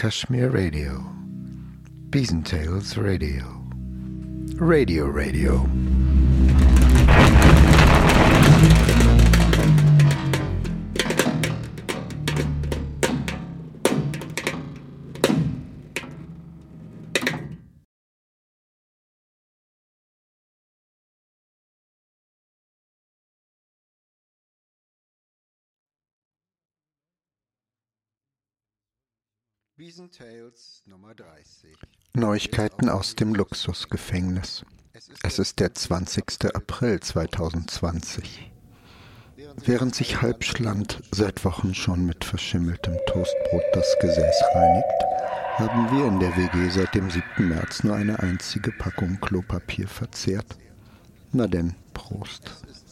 Kashmir Radio, Bees and Tales Radio, Radio Radio. Neuigkeiten aus dem Luxusgefängnis. Es ist der 20. April 2020. Während sich Halbschland seit Wochen schon mit verschimmeltem Toastbrot das Gesäß reinigt, haben wir in der WG seit dem 7. März nur eine einzige Packung Klopapier verzehrt. Na denn, Prost.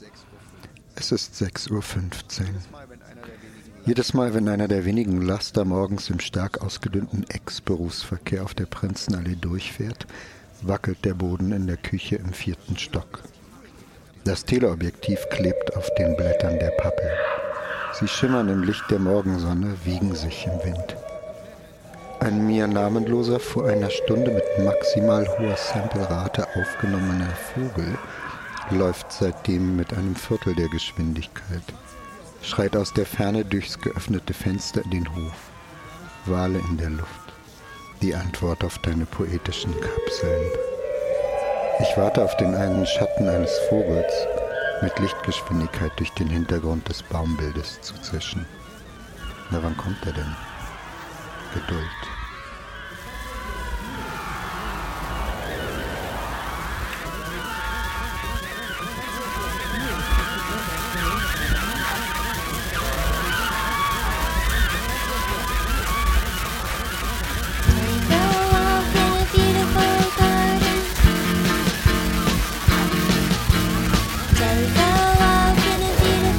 Es ist 6:15 Uhr. Jedes Mal, wenn einer der wenigen Laster morgens im stark ausgedünnten Ex-Berufsverkehr auf der Prinzenallee durchfährt, wackelt der Boden in der Küche im 4. Stock. Das Teleobjektiv klebt auf den Blättern der Pappel. Sie schimmern im Licht der Morgensonne, wiegen sich im Wind. Ein mir namenloser, vor einer Stunde mit maximal hoher Samplerate aufgenommener Vogel läuft seitdem mit einem Viertel der Geschwindigkeit. Schreit aus der Ferne durchs geöffnete Fenster in den Hof. Wale in der Luft. Die Antwort auf deine poetischen Kapseln. Ich warte auf den einen Schatten eines Vogels, mit Lichtgeschwindigkeit durch den Hintergrund des Baumbildes zu zischen. Na, wann kommt er denn? Geduld.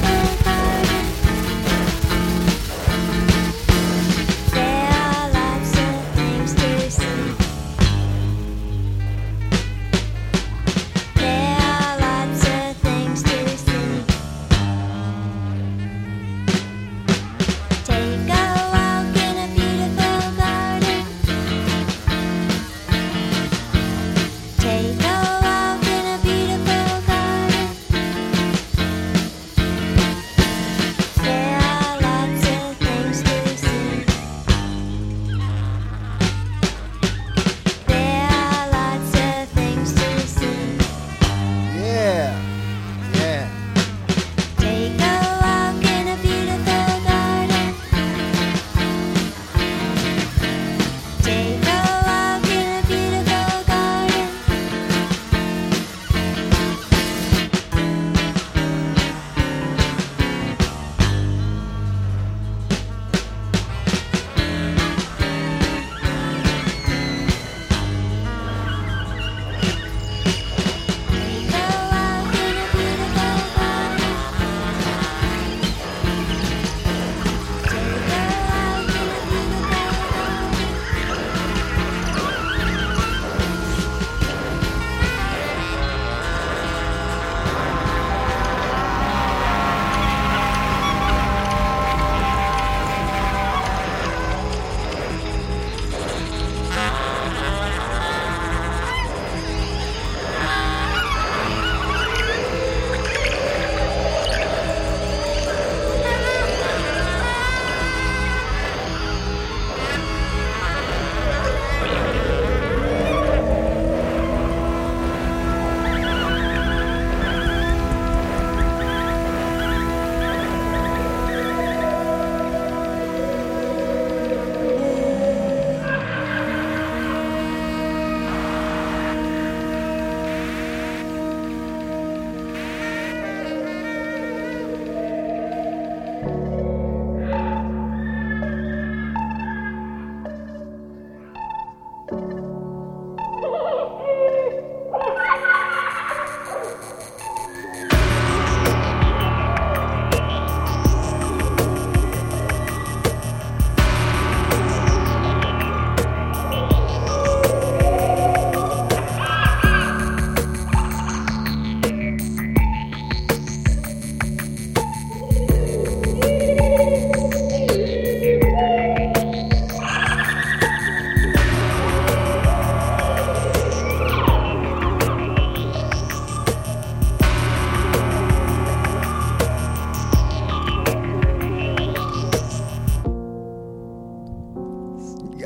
There are lots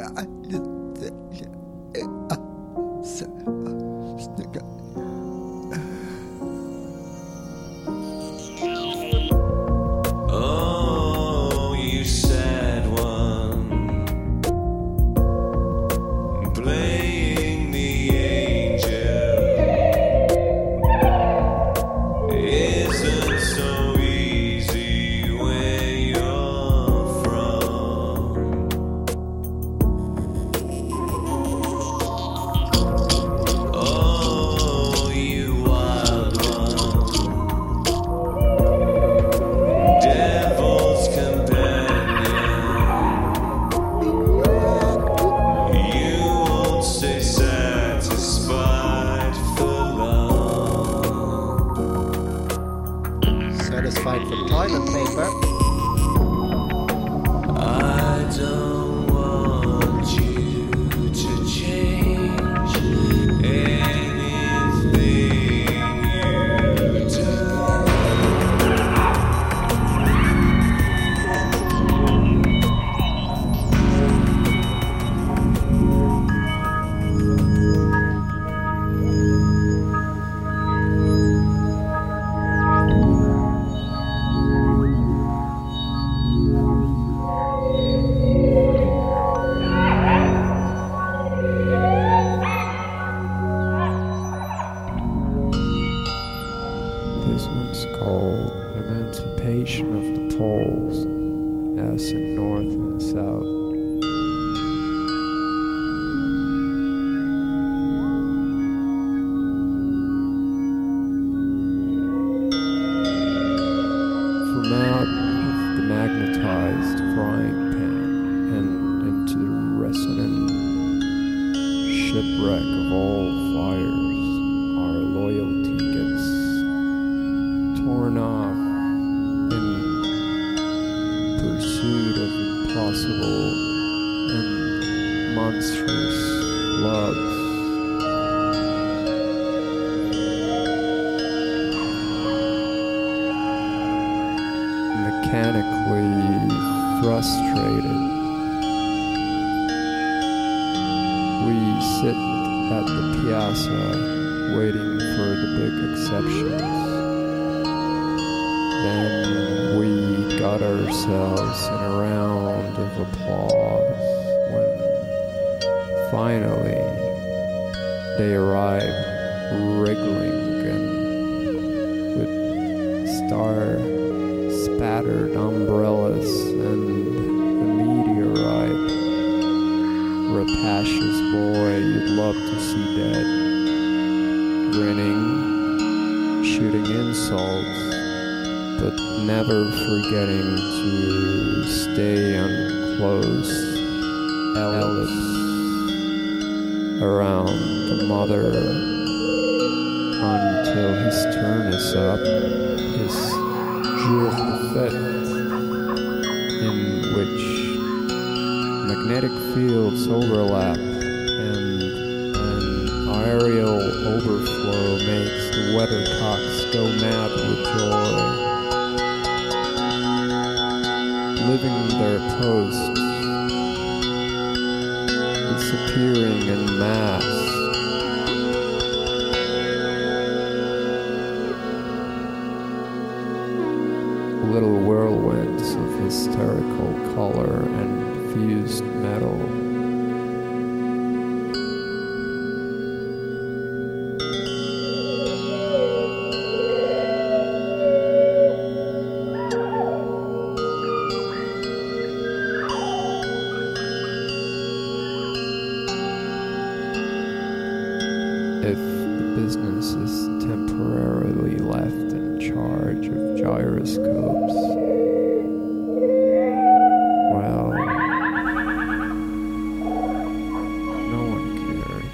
Oh, you sad one, playing the angel isn't so easy where you're from. Oh, you wild one, devil's companion, you won't stay satisfied for long. Satisfied for toilet paper. I don't want you to change anything you do. This one's called Emancipation of the Poles, as in North and South. From out of the magnetized frying pan and into the resonant shipwreck of all fires, our loyalty gets torn off in pursuit of impossible and monstrous loves. Mechanically frustrated, we sit at the piazza waiting for the big exceptions. Then we got ourselves in a round of applause when finally they arrived, wriggling and with star-spattered umbrellas and the meteorite, rapacious boy you'd love to see dead, grinning, shooting insults, but never forgetting to stay on close ellipse around the mother until his turn is up, his jour de fête, in which magnetic fields overlap and an aerial overflow makes the weathercocks go mad with joy, living their posts, disappearing in mass. Little whirlwinds of hysterical color and fused metal. If the business is temporarily left in charge of gyroscopes, well, no one cares.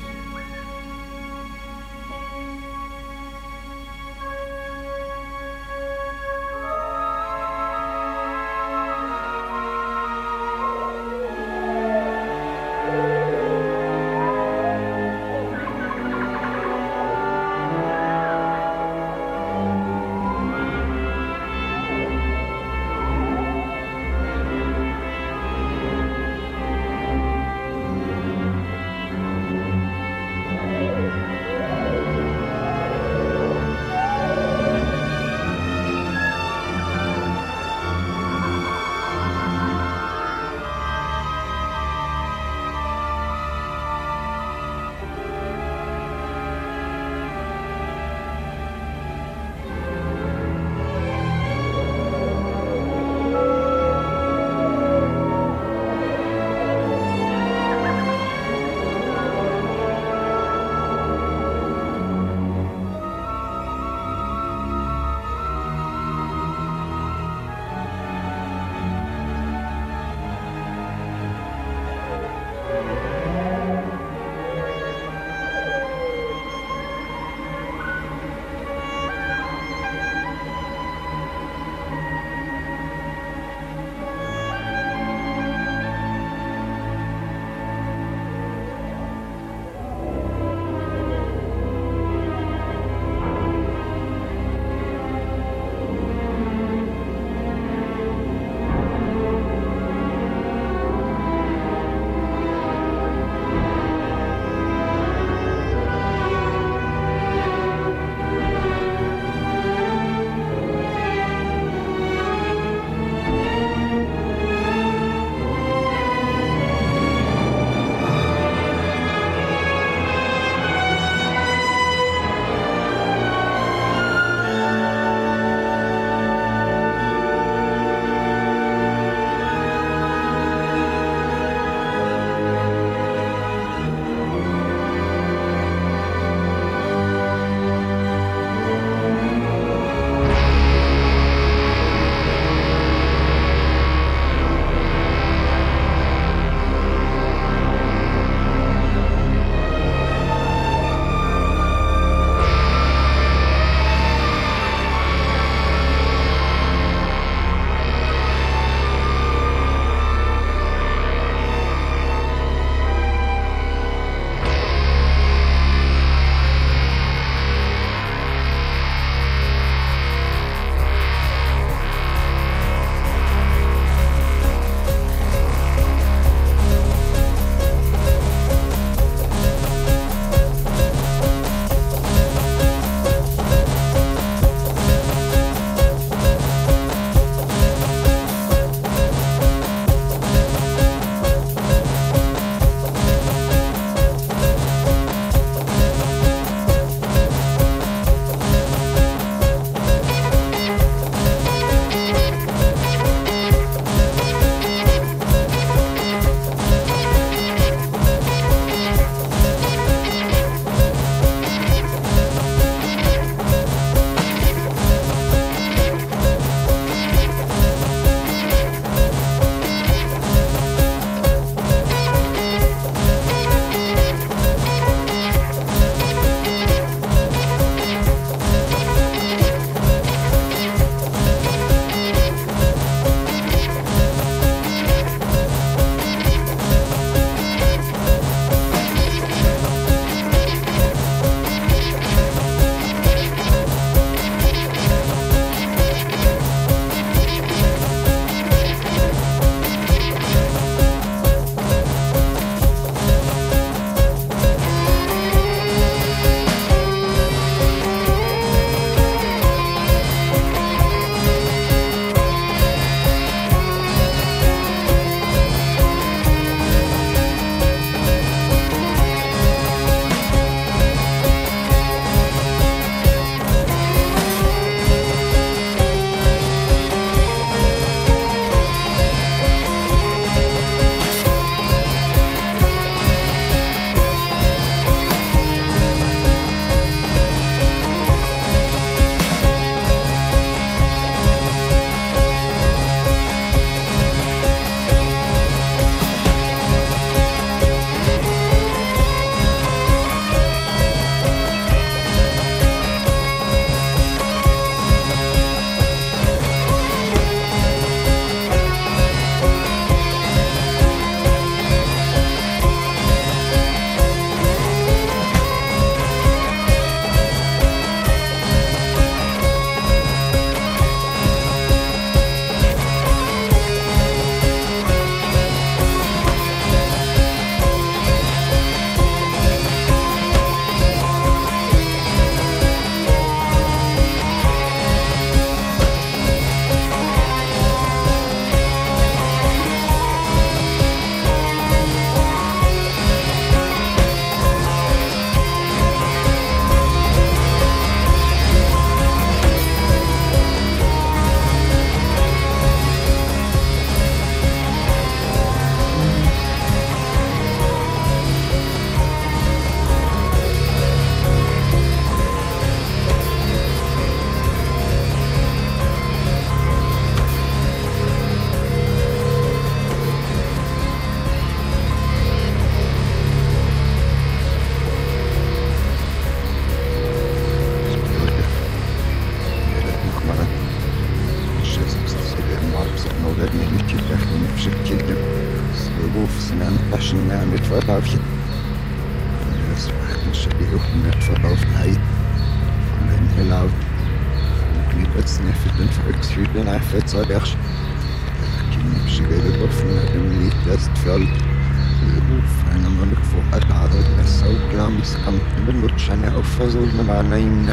Flaschen mehr mit Verlaufchen. Das machen schon die Hupen mit Verlauf nein. Und wenn wir laut. Und mit jetzt nicht für den Volkshüten einfach so der Kinnische Geld offen hat im Lied erst voll. Feiner Mann vor Adare, das so klar misskannt, wenn du Scheine auf versuchen, war nein.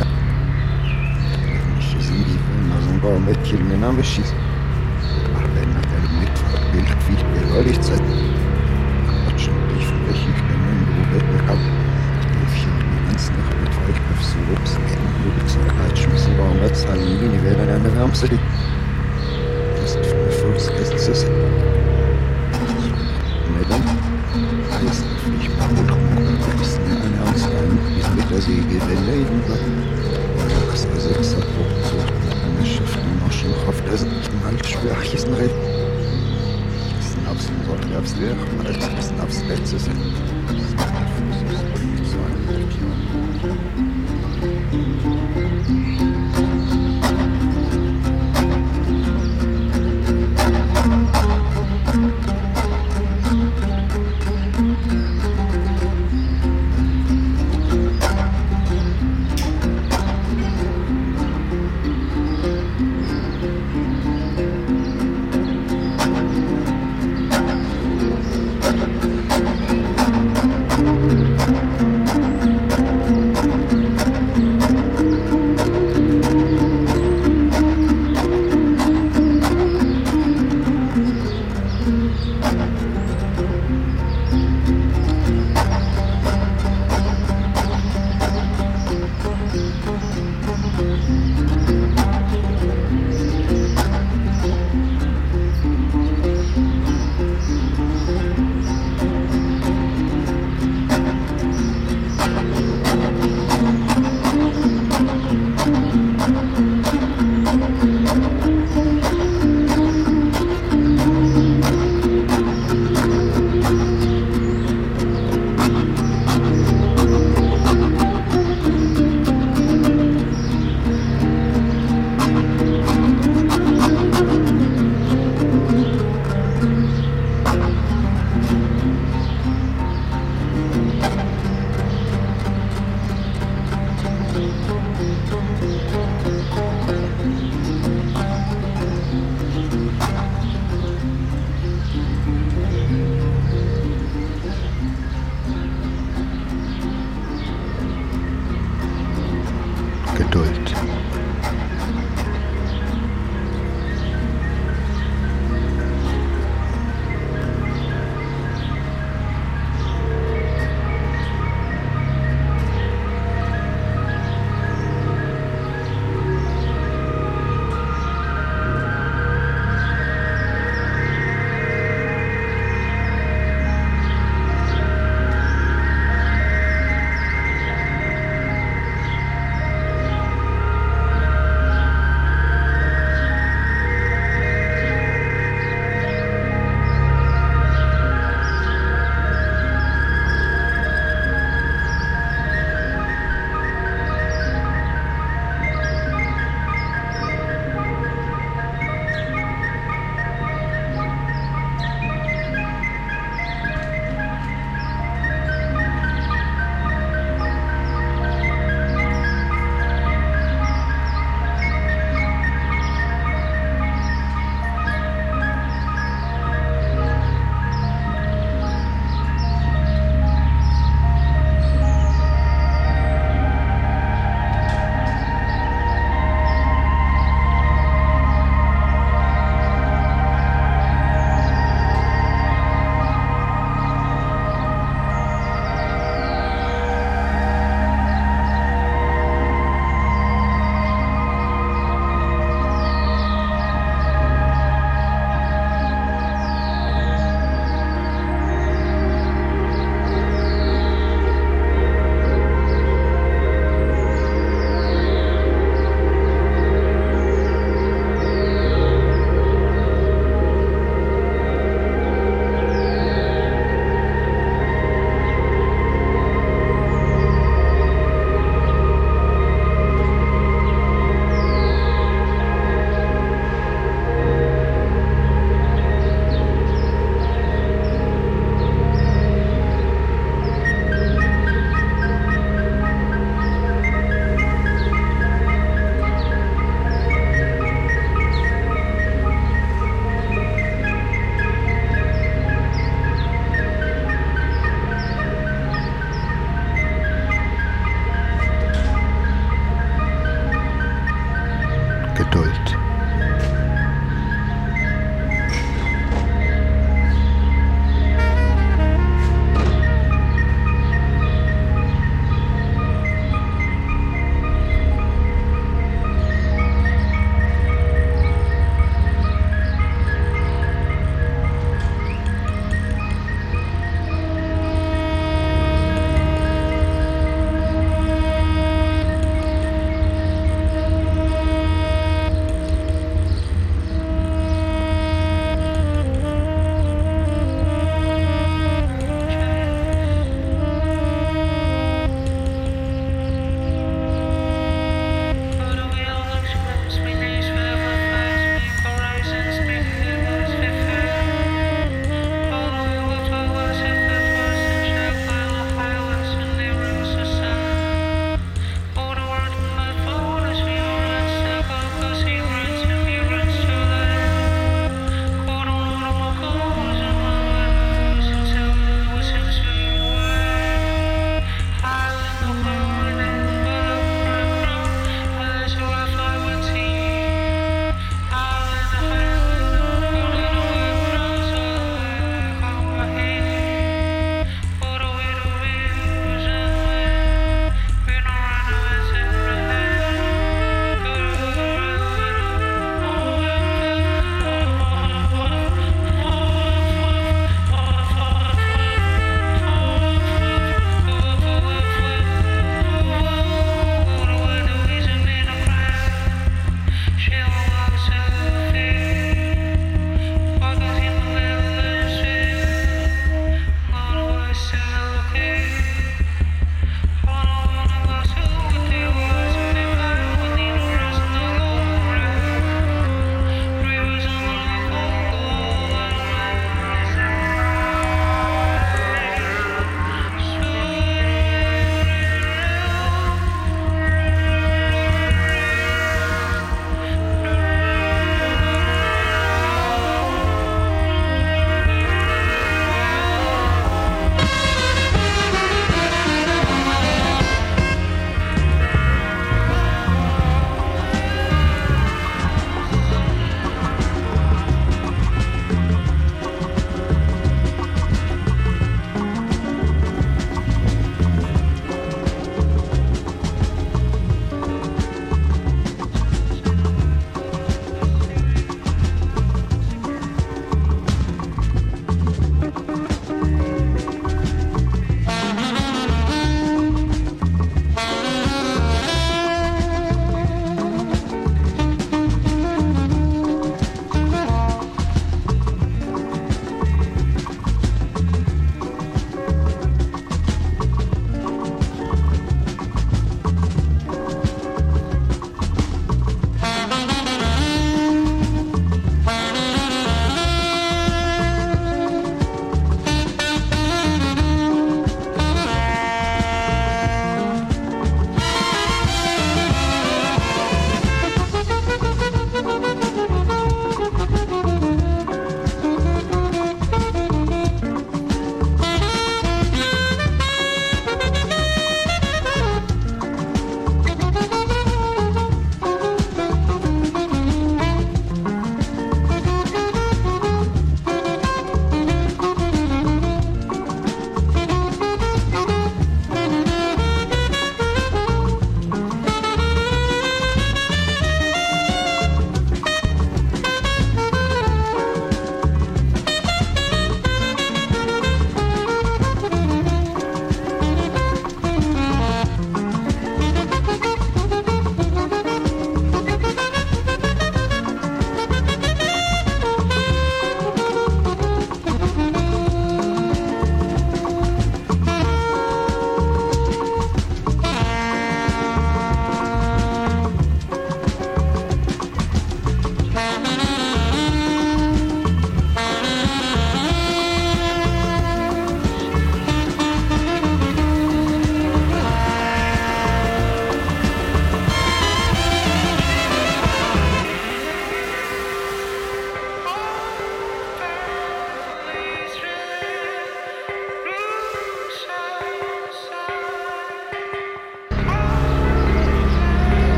Ich sind die Filme, so ein paar Mädchen, mein Name schießt. Ach, wenn er der Mitfahrbild hat, wie ich mir neulich Zeit. Quatschen, ich für mich, ich bin ein Gruppe, ich hab die ganze Nacht mit Weichkopf so ups, mit so Kleidschmissen, warum jetzt alle Mini werden an der Wärmste liegt. Das ist für Volksgäste. Dann heißt ich brauche noch ist mir eine Ausgabe, bis mit der Säge der Leben wird. Das war 6 Punkt so, eine Schrift noch schon auf der Seite halt schwer, ich ist ein Reden. Das ist ein absolut sollte aufs Leer, weil das ist ein aufs Letzte sein.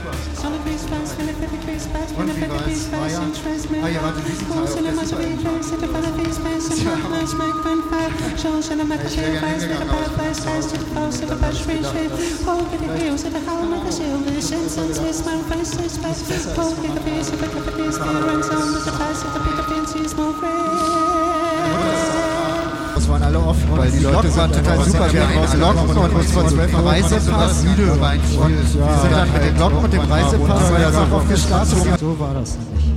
Und wie war's? Maya? Ah ja, warte, diesen Teil auf der Super Ich wäre gerne hingegangen, aber ich bin zu Hause geblieben. Dann hab ich gedacht, das waren alle offen, weil die Locken waren total super. Wir haben aus Locken und uns von 12 Reisepass. Wir sind dann mit den Locken und dem Reisepass weil das auch aufgestartet. So war das nicht.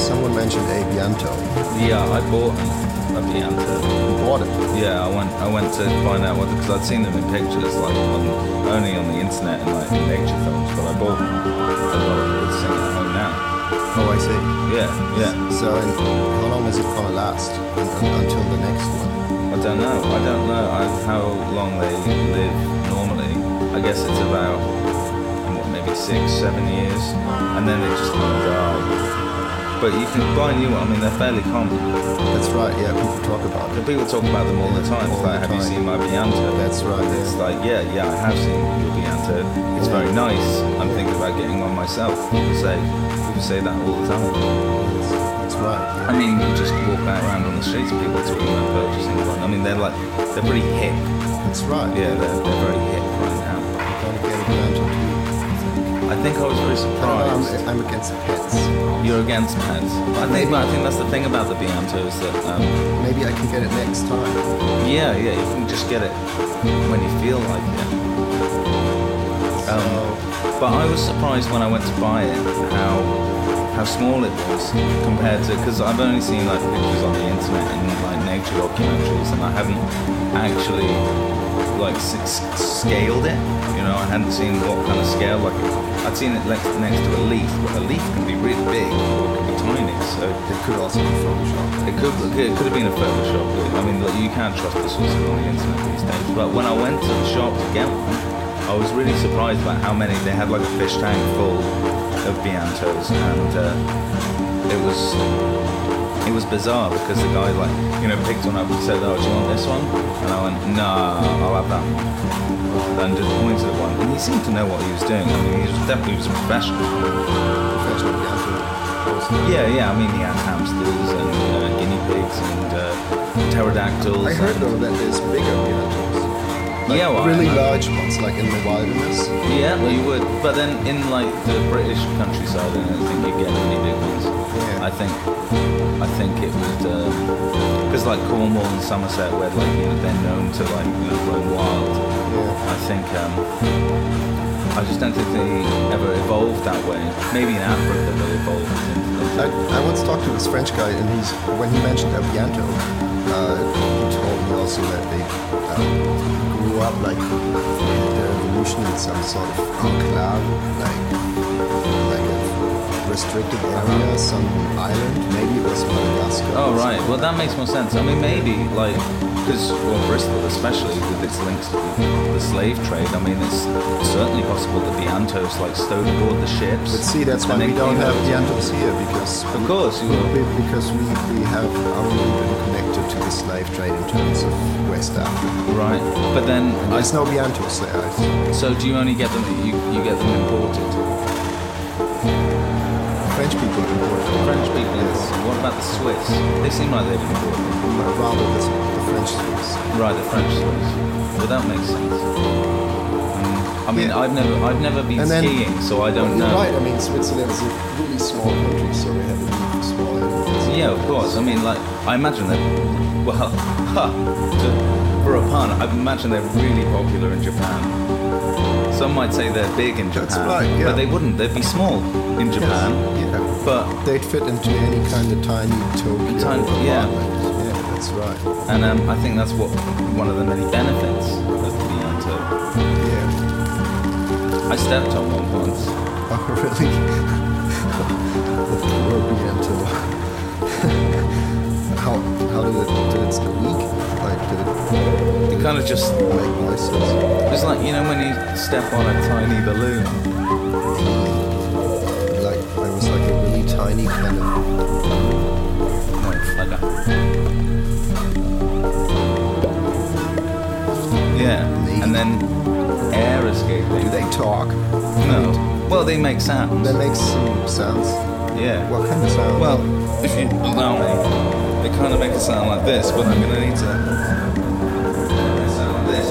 Someone mentioned a Bianto. Yeah, I bought a Bianto. You bought it. Yeah, I went to find out what, because I'd seen them in pictures, like only on the internet and like in nature films, but I bought them. A lot of people sing at home now. Oh, I see. Yeah. So, and how long is it gonna last until the next one? I don't know how long they live normally. I guess it's about maybe 6-7 years, and then they just kind of die. But you can buy new ones. I mean, they're fairly common. That's right. Yeah, people talk about it. People talk about them all the time. It's like, have you seen my Bianto? That's right. It's like, yeah, I have seen your Bianto. It's very nice. I'm thinking about getting one myself. People say that all the time. That's right. I mean, you just walk around on the streets, people talking about purchasing one. I mean, they're pretty hip. That's right. Yeah, they're very hip right now. I'm gonna get a Bianto too. I think I was very surprised. I'm against pets. You're against pets. I think that's the thing about the Biantos that. Maybe I can get it next time. Yeah, you can just get it when you feel like it. But I was surprised when I went to buy it how small it was compared to, because I've only seen like pictures on the internet and like nature documentaries, and I haven't actually like scaled it. You know, I hadn't seen what kind of scale. Like I'd seen it next to a leaf, but a leaf can be really big or it can be tiny. So It could also be Photoshop. it could have been a Photoshop. I mean, like, you can't trust the sources on the internet these days. But when I went to the shop to get one, I was really surprised about how many they had. Like a fish tank full of Biantos, and it was bizarre because the guy picked one up and said, "Oh, do you want this one?" And I went, "Nah, I'll have that one." And just pointed at one, and he seemed to know what he was doing. I mean, he was definitely a professional. Professional Bianto. Yeah. I mean, he had hamsters and guinea pigs and pterodactyls. I heard and- though that there's bigger Biantos. Like Yeah, well, really I- large ones, like in the wilderness. Yeah, you would. But then in like the British countryside, I don't think you get any big ones. Yeah. I think it would, because like Cornwall and Somerset, where they're known to roam wild. Yeah. I think I just don't think they ever evolved that way. Maybe in Africa they evolved into them. I once talked to this French guy, and when he mentioned a Bianto, he told me also that they grew up like the evolution in some sort of enclave, like a restricted area, some island, maybe it was Madagascar. Oh right, well that makes more sense. I mean maybe because Bristol especially with its links to the slave trade, I mean it's certainly possible that Biantos stowed aboard the ships. But see, that's why and we then don't came have over to- Biantos here, because Of course, you will. because we have only been connected to the slave trade in terms of West Africa. Right, but then There's no Biantos there. I think. so do you only get them? You get them imported? French people import them. French people Yes. import them. What about the Swiss? They seem like they've imported them. Rather the French Swiss. Right, the French Swiss. Well, that makes sense. I mean, Yeah. I've never been And then- skiing, so I don't You're know. right. I mean, Switzerland is a really small country, so they have really small areas. Yeah, of course. I mean, I imagine that. Well, for a pun, I imagine they're really popular in Japan. Some might say they're big in Japan, That's right, yeah. but they wouldn't. They'd be small in Japan. Yeah. But They'd fit into any kind of tiny Tokyo yeah. apartment. Yeah, that's right. and I think that's one of the many benefits of the Bianto. Yeah. I stepped on one once. Oh, really? The poor Bianto. How did it squeak? Like, did It kind of just. it make noises? It's like, when you step on a tiny balloon. Like, there was like a really tiny kind of... No, like a. Yeah, and then air escaping. Do they talk? No. Well, they make sounds. That makes some sounds. Yeah. What kind of sound? Well, if you allow me, they kind of make a sound like this, but I'm gonna need to. They sound like this.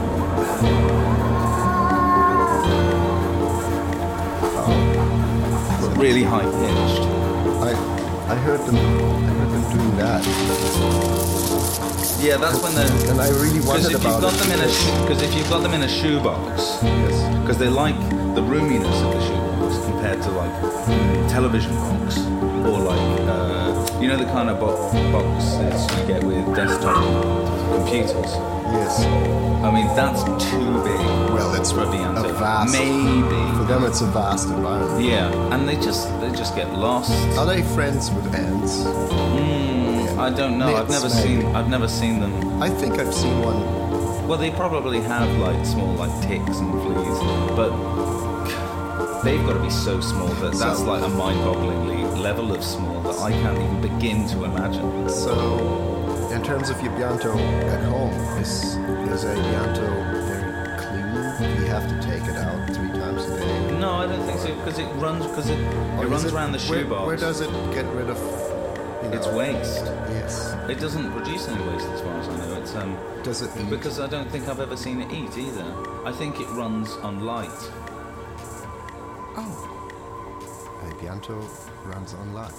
But really high pitched. I heard them doing that. Yeah, that's when they're. And I really Because wondered if you've about got them in a because if you've got them in a shoebox, because they like the roominess of the shoebox compared to like television box or like you know the kind of boxes you get with desktop computers. Yes. I mean that's too big. Well, it's for a Vianto. vast. Maybe. For them, it's a vast environment. Yeah, and they just get lost. Are they friends with ants? I don't know. I've Nits, never seen them. I think I've seen one. Well, they probably have like small like ticks and fleas, but they've got to be so small that that's like a mind-bogglingly level of small that I can't even begin to imagine. So, in terms of your Bianto at home, is a Bianto very clean? You have to take it out 3 times a day. No, I don't think so because it runs around the shoebox. Where does it get rid of? It's waste. Yes. It doesn't produce any waste as far as I know. It's Does it eat? because I don't think I've ever seen it eat either. I think it runs on light. Oh. A Bianto runs on light.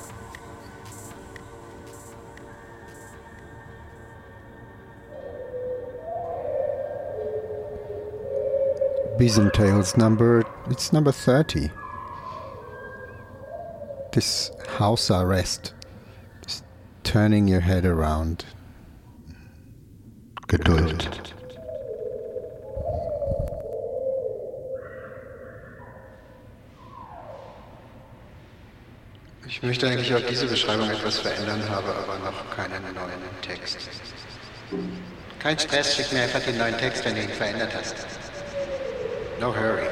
Bisentale's it's number 30. This house arrest. Just turning your head around. Geduld. Ich möchte eigentlich auch diese Beschreibung etwas verändern, habe aber noch keinen neuen Text. Kein Stress, schick mir einfach den neuen Text, wenn du ihn verändert hast. No hurry.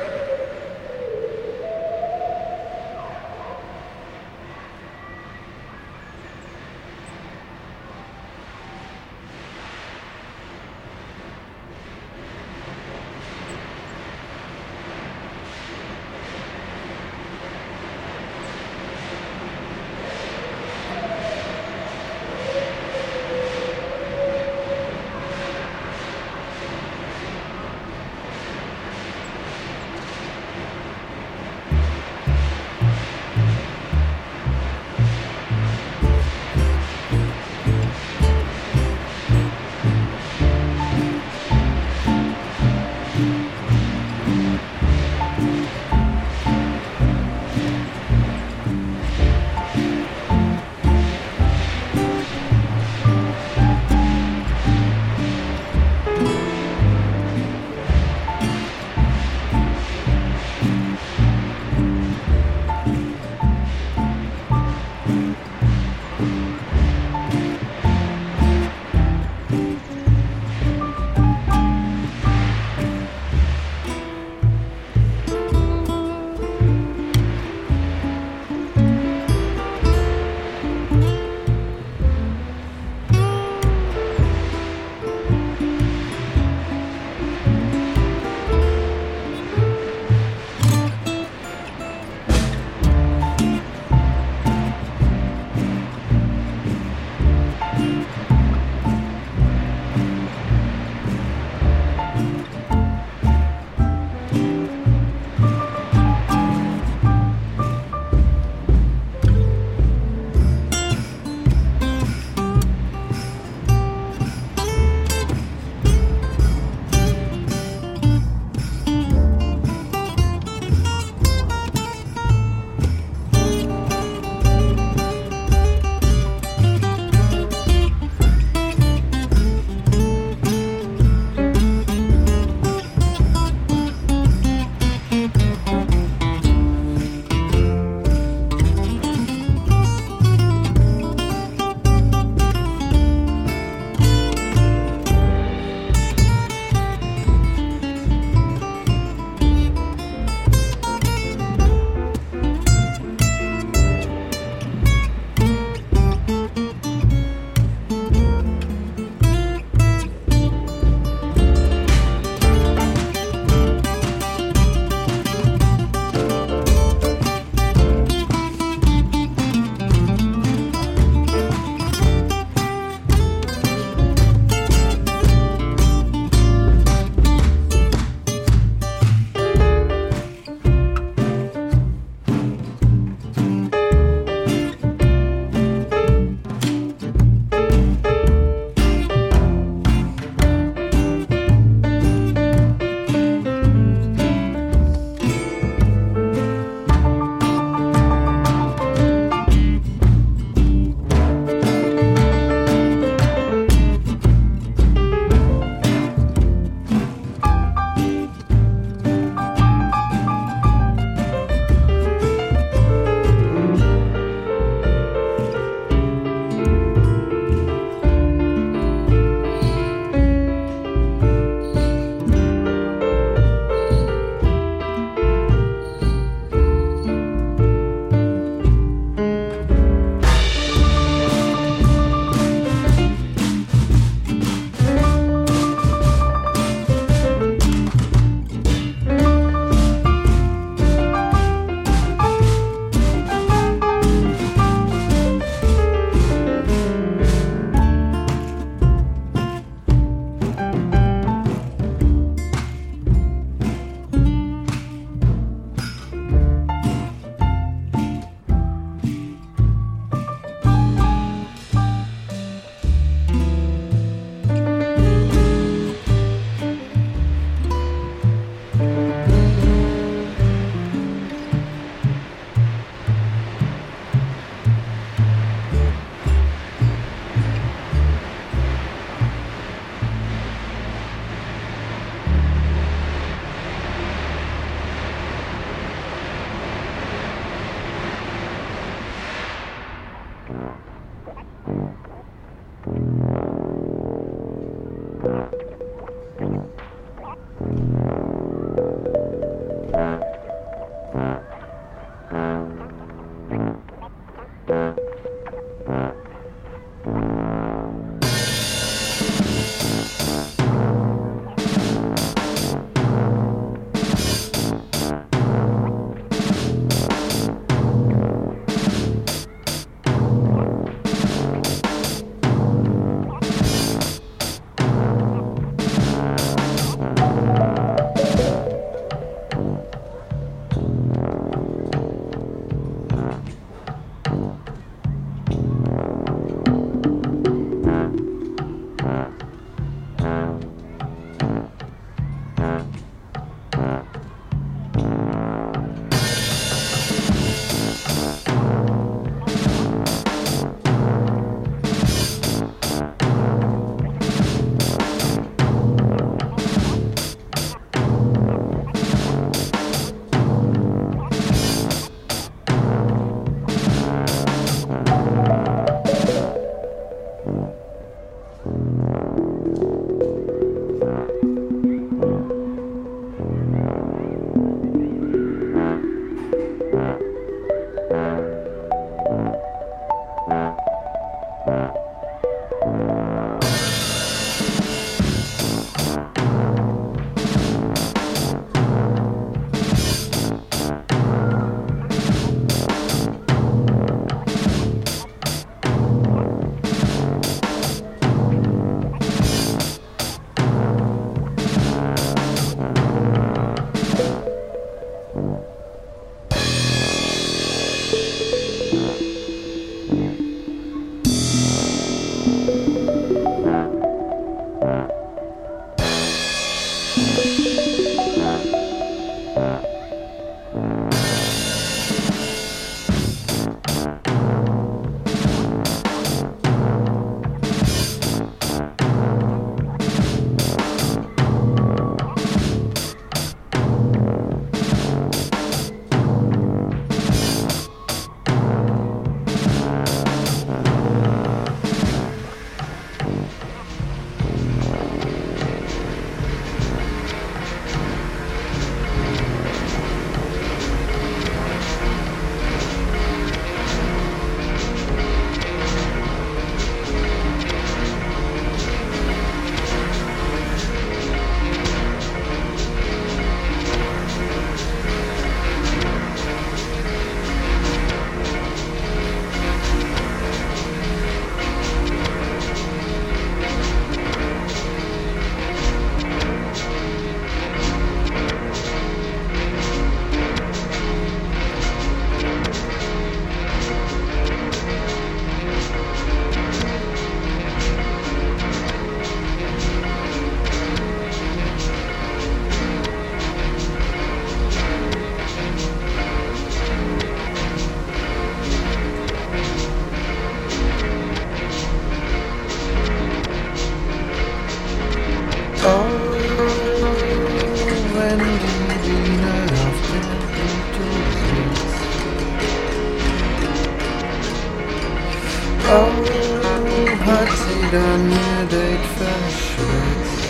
hat sie dann ihr Date verschwitzt.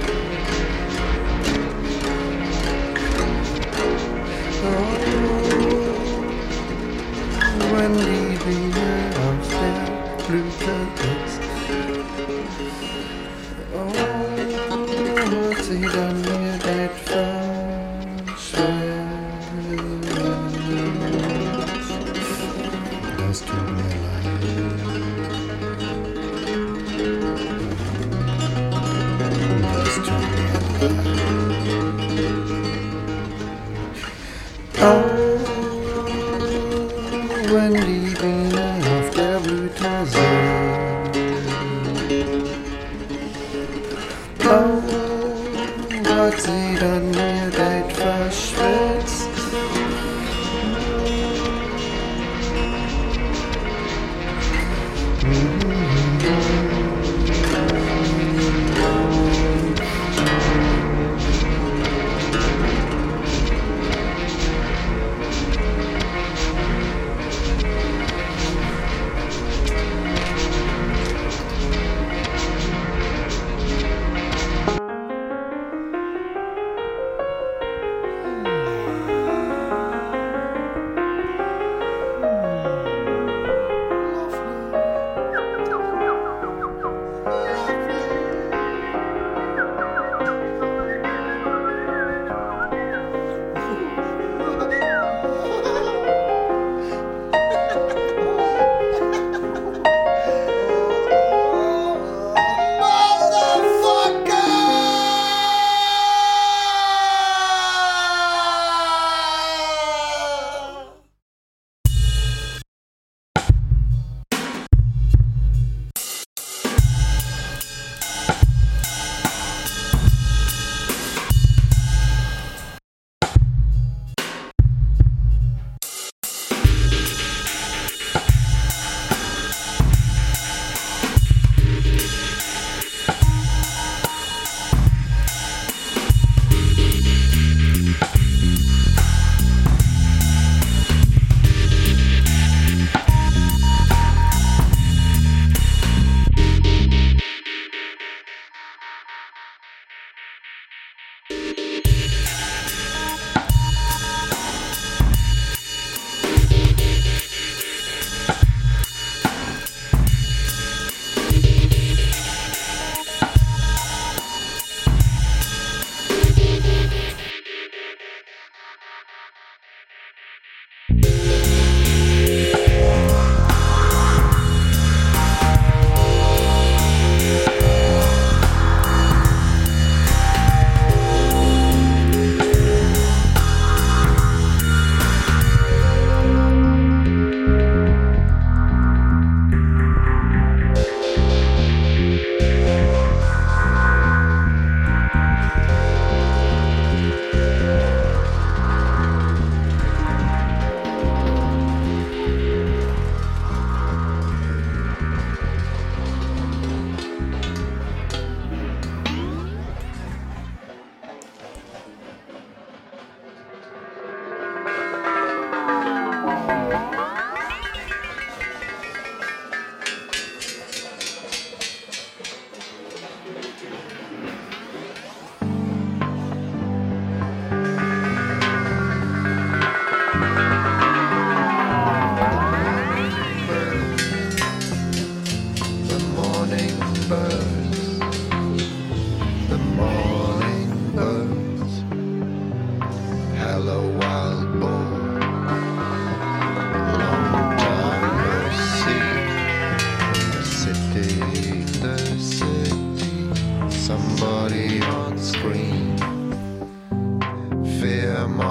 Oh, wenn die Biene auf der Blüte ist. Oh, hat sie dann ihr Date verschwitzt. Das tut mir leid. Das tut mir leid. Oh, wenn die Biene auf der Blüte sind. Oh, hat sie dann ihr Date verschwitzt.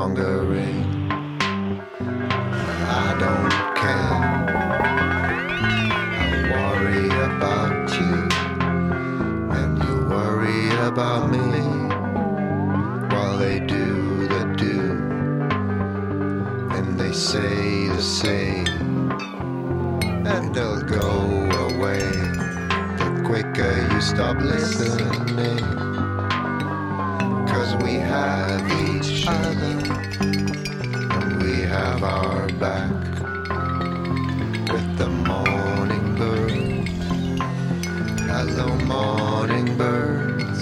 fear-mongering. I don't care. I worry about you, and you worry about me. While they do the do, and they say the same, and they'll go away the quicker you stop listening. 'Cause we have each other, and we have our back. With the morning birds, hello morning birds,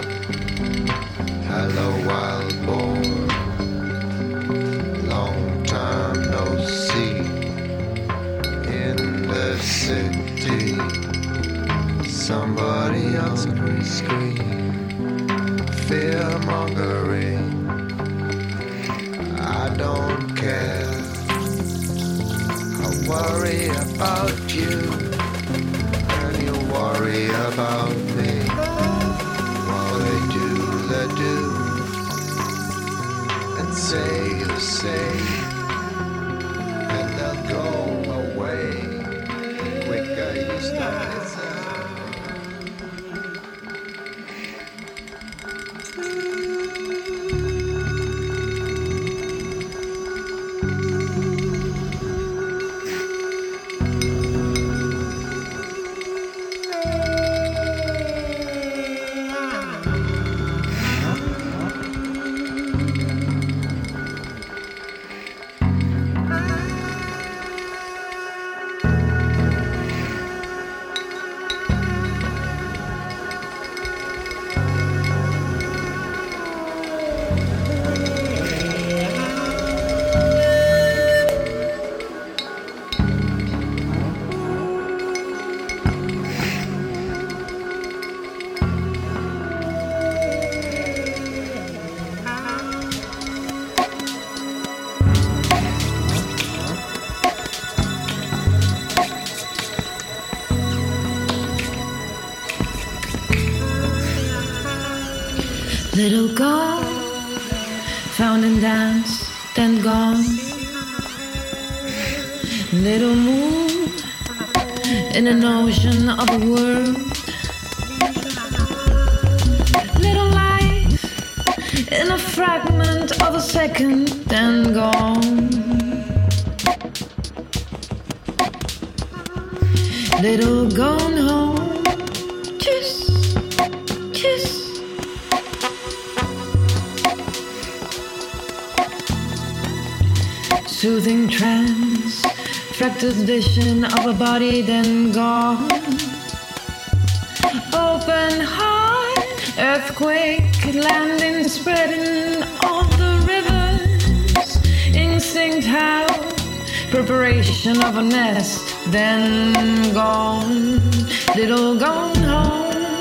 hello wild boar, long time no see in the city. Somebody else can scream, fear-mongering. I don't care. I worry about you, and you worry about me. While they do the do, and say the same, and they'll go away quicker you stop listening. Little girl, found in dance, then gone. Little moon, in an ocean of a world. Little life, in a fragment of a second, then gone. Little gone home, kiss, kiss. Soothing trance, fractured vision of a body then gone. Open heart, earthquake, landing, spreading of the rivers. Instinct house, preparation of a nest then gone. Little gone home.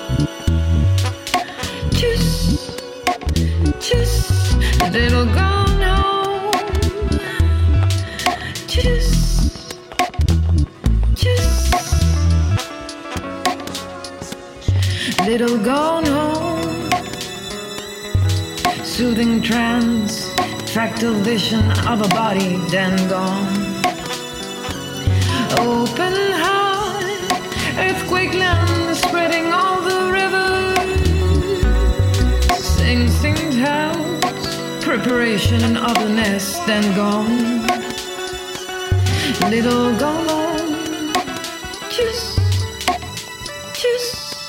Tschüss, tschüss, little gone home. Tschüss, tschüss, little gone home. Soothing trance, fractal vision of a body then gone. Open heart, earthquake land, spreading all the rivers. Instinct house, preparation of a nest then gone. Little gone home, tschüss, tschüss,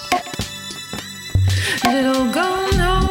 little gone home.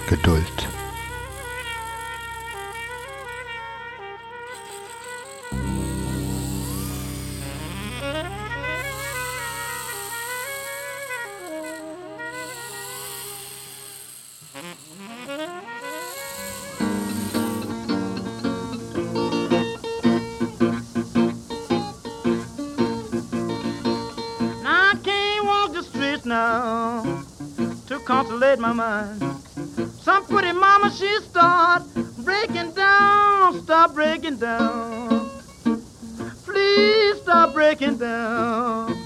Geduld. Now to consolate my mind. Some pretty mama, she start breaking down, stop breaking down. Please stop breaking down.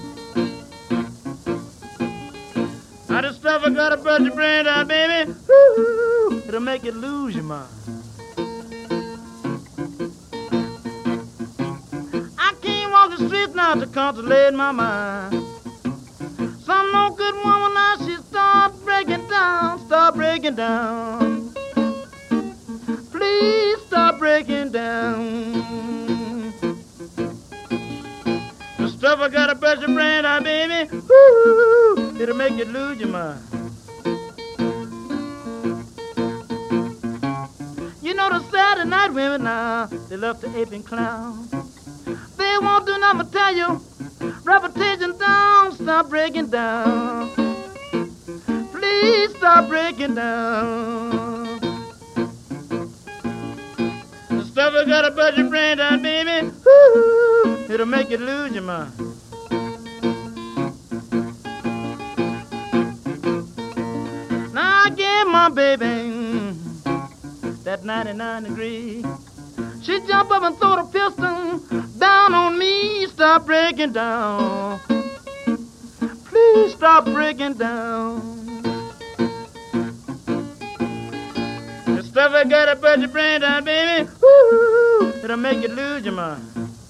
Now this stuff I gotta burst your brain out, baby. Woo, it'll make you lose your mind. I can't walk the streets now to consolate my mind. Some no good woman now, she start breaking down, start breaking down. Please stop breaking down. The stuff I gotta burst your brain out, baby. Woo, it'll make you lose your mind. You know the Saturday night women now, they love to ape and clown. They won't do nothing but tell you. Reputation down, stop breaking down. Please stop breaking down. The stuff I gotta burst your brain down, baby. Woo, it'll make you lose your mind. Now I gave my baby that 99 degree. She jump up and throw the pistol down on me. Stop breaking down. Please stop breaking down. The stuff I gotta burst your brain down, baby. Woo, it'll make you lose your mind.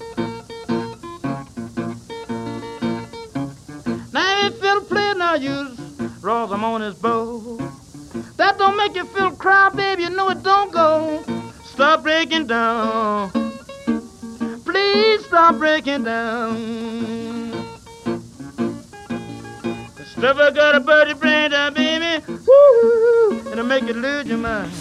Now if fiddle play now, use rolls I'm on his bow. That don't make you feel cry, baby. You know it don't go. Stop breaking down. Please stop breaking down. The stuff I gotta burst your brain down, baby. Woo, it'll make you lose your mind.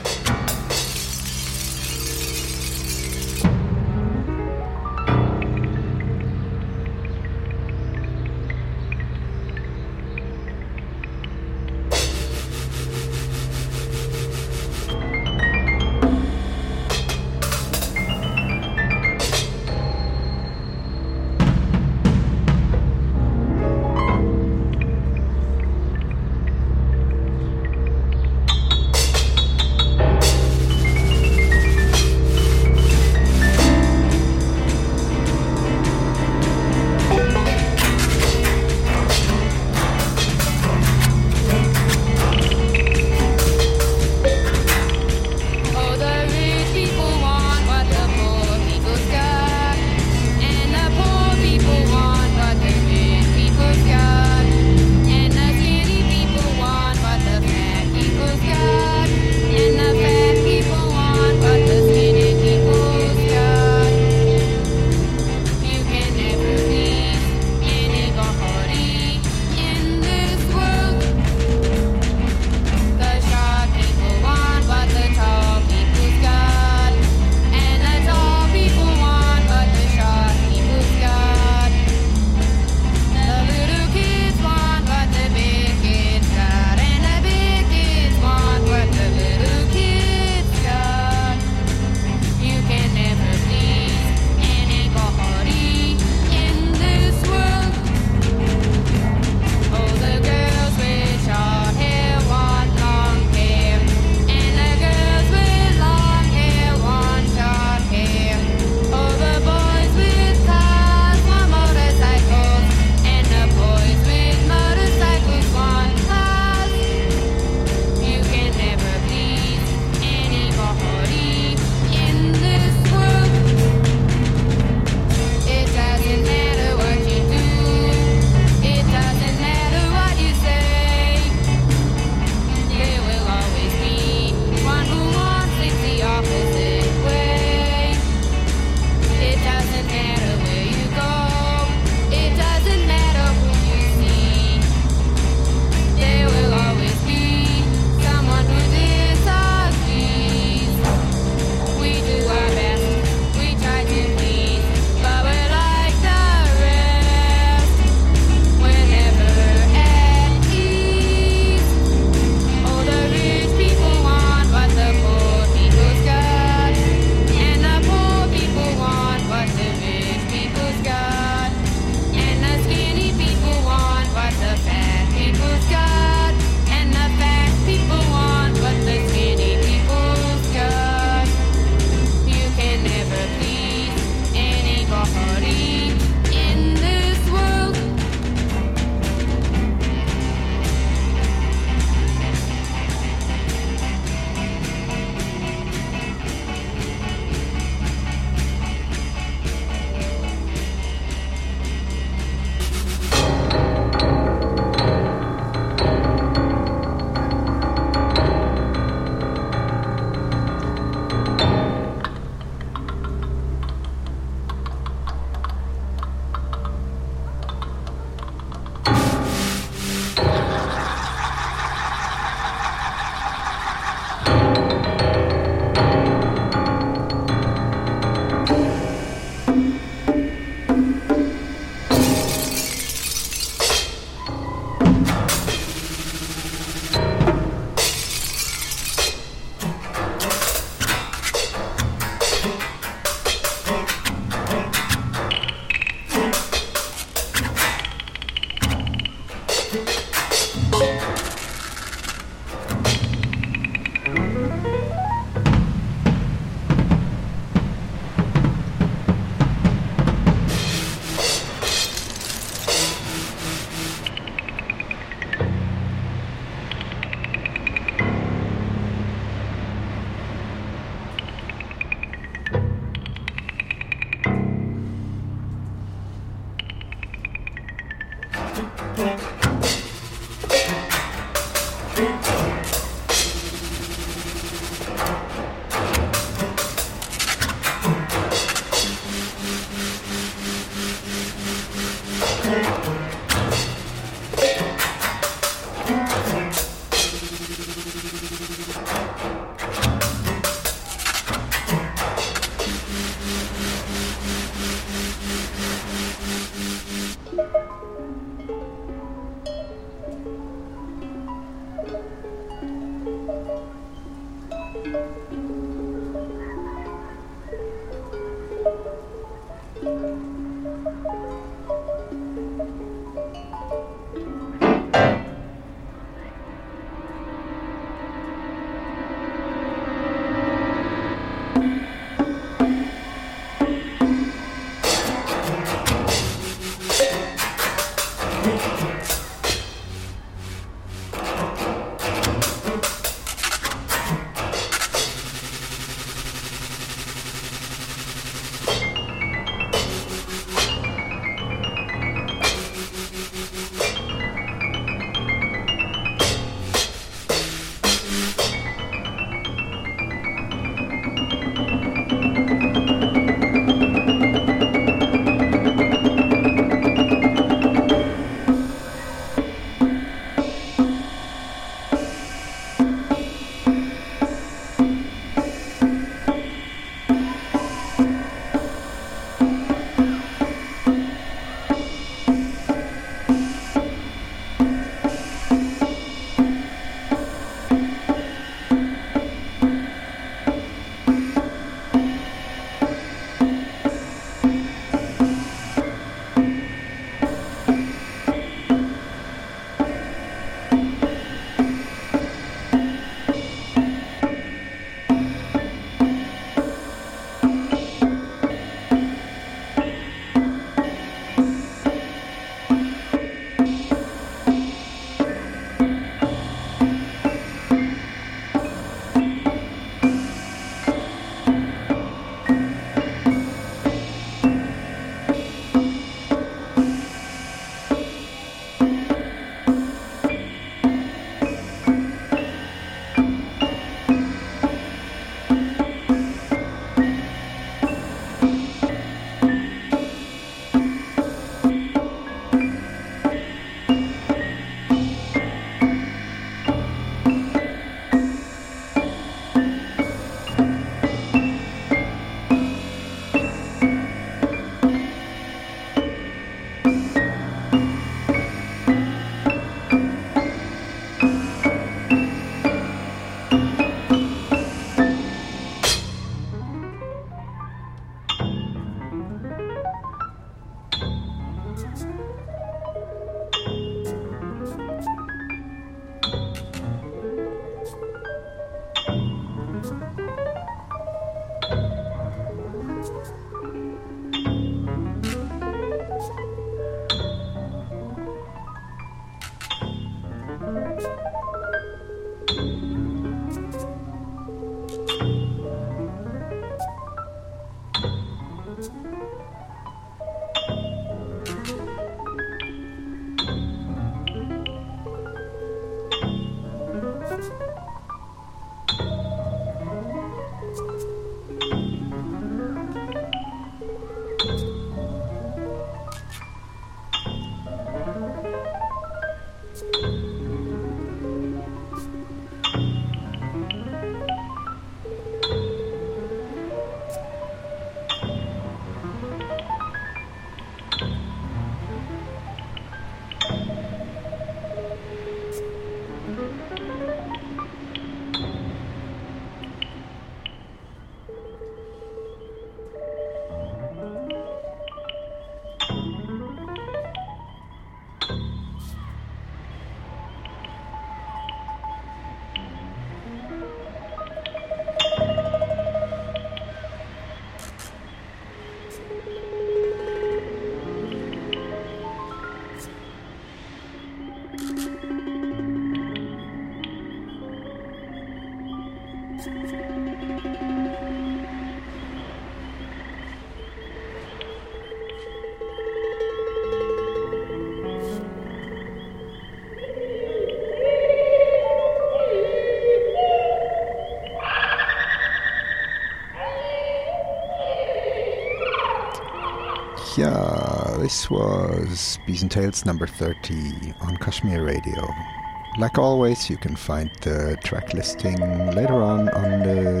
Yeah, this was Bees and Tales number 30 on Kashmir Radio. Like always, you can find the track listing later on the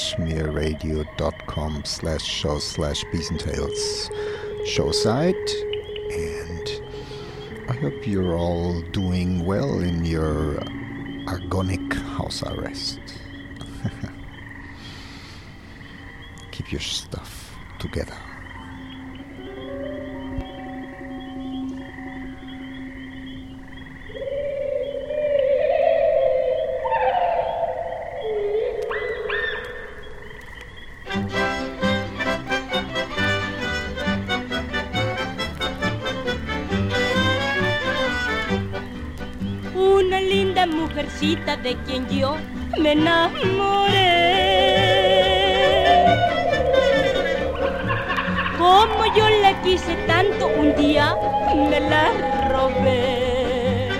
kashmirradio.com/show/Bees and Tales show site. And I hope you're all doing well in your agonic house arrest. Keep your stuff together. De quien yo me enamoré. Como yo la quise tanto, un día me la robé.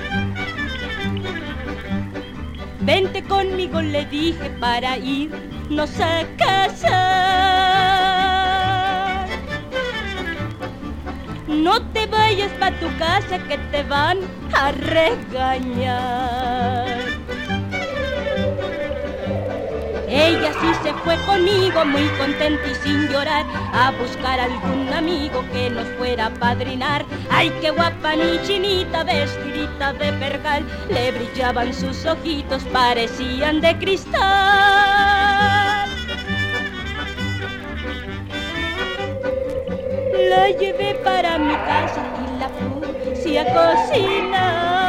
Vente conmigo, le dije, para irnos a casar. No te vayas pa' tu casa que te van a regañar. Ella sí se fue conmigo muy contenta y sin llorar a buscar algún amigo que nos fuera a padrinar. Ay, qué guapa mi chinita, vestidita de percal, le brillaban sus ojitos, parecían de cristal. La llevé para mi casa y la puse a cocinar.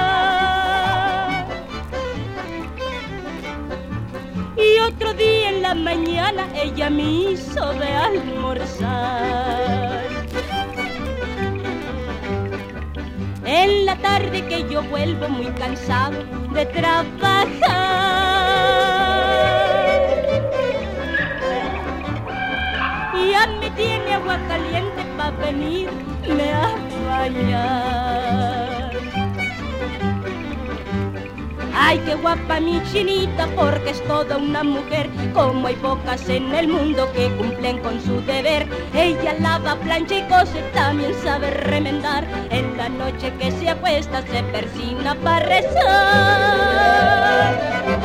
Y otro día en la mañana ella me hizo de almorzar. En la tarde que yo vuelvo muy cansado de trabajar, ya me tiene agua caliente pa' venirme a bañar. Ay, qué guapa mi chinita, porque es toda una mujer, como hay pocas en el mundo que cumplen con su deber. Ella lava, plancha y cose, también sabe remendar. En la noche que se acuesta se persina para rezar.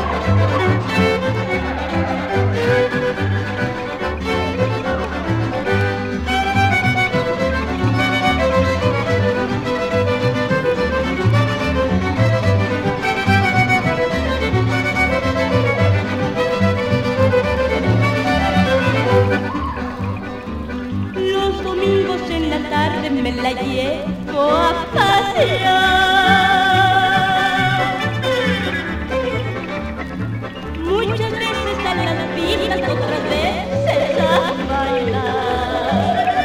Me la llevo a pasear. Muchas veces a las pistas, otras veces a bailar.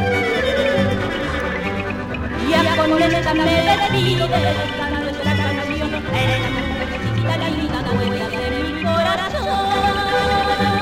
Ya con esta me despido, dedicando esta canción a la mujercita linda, dueña de mi corazón.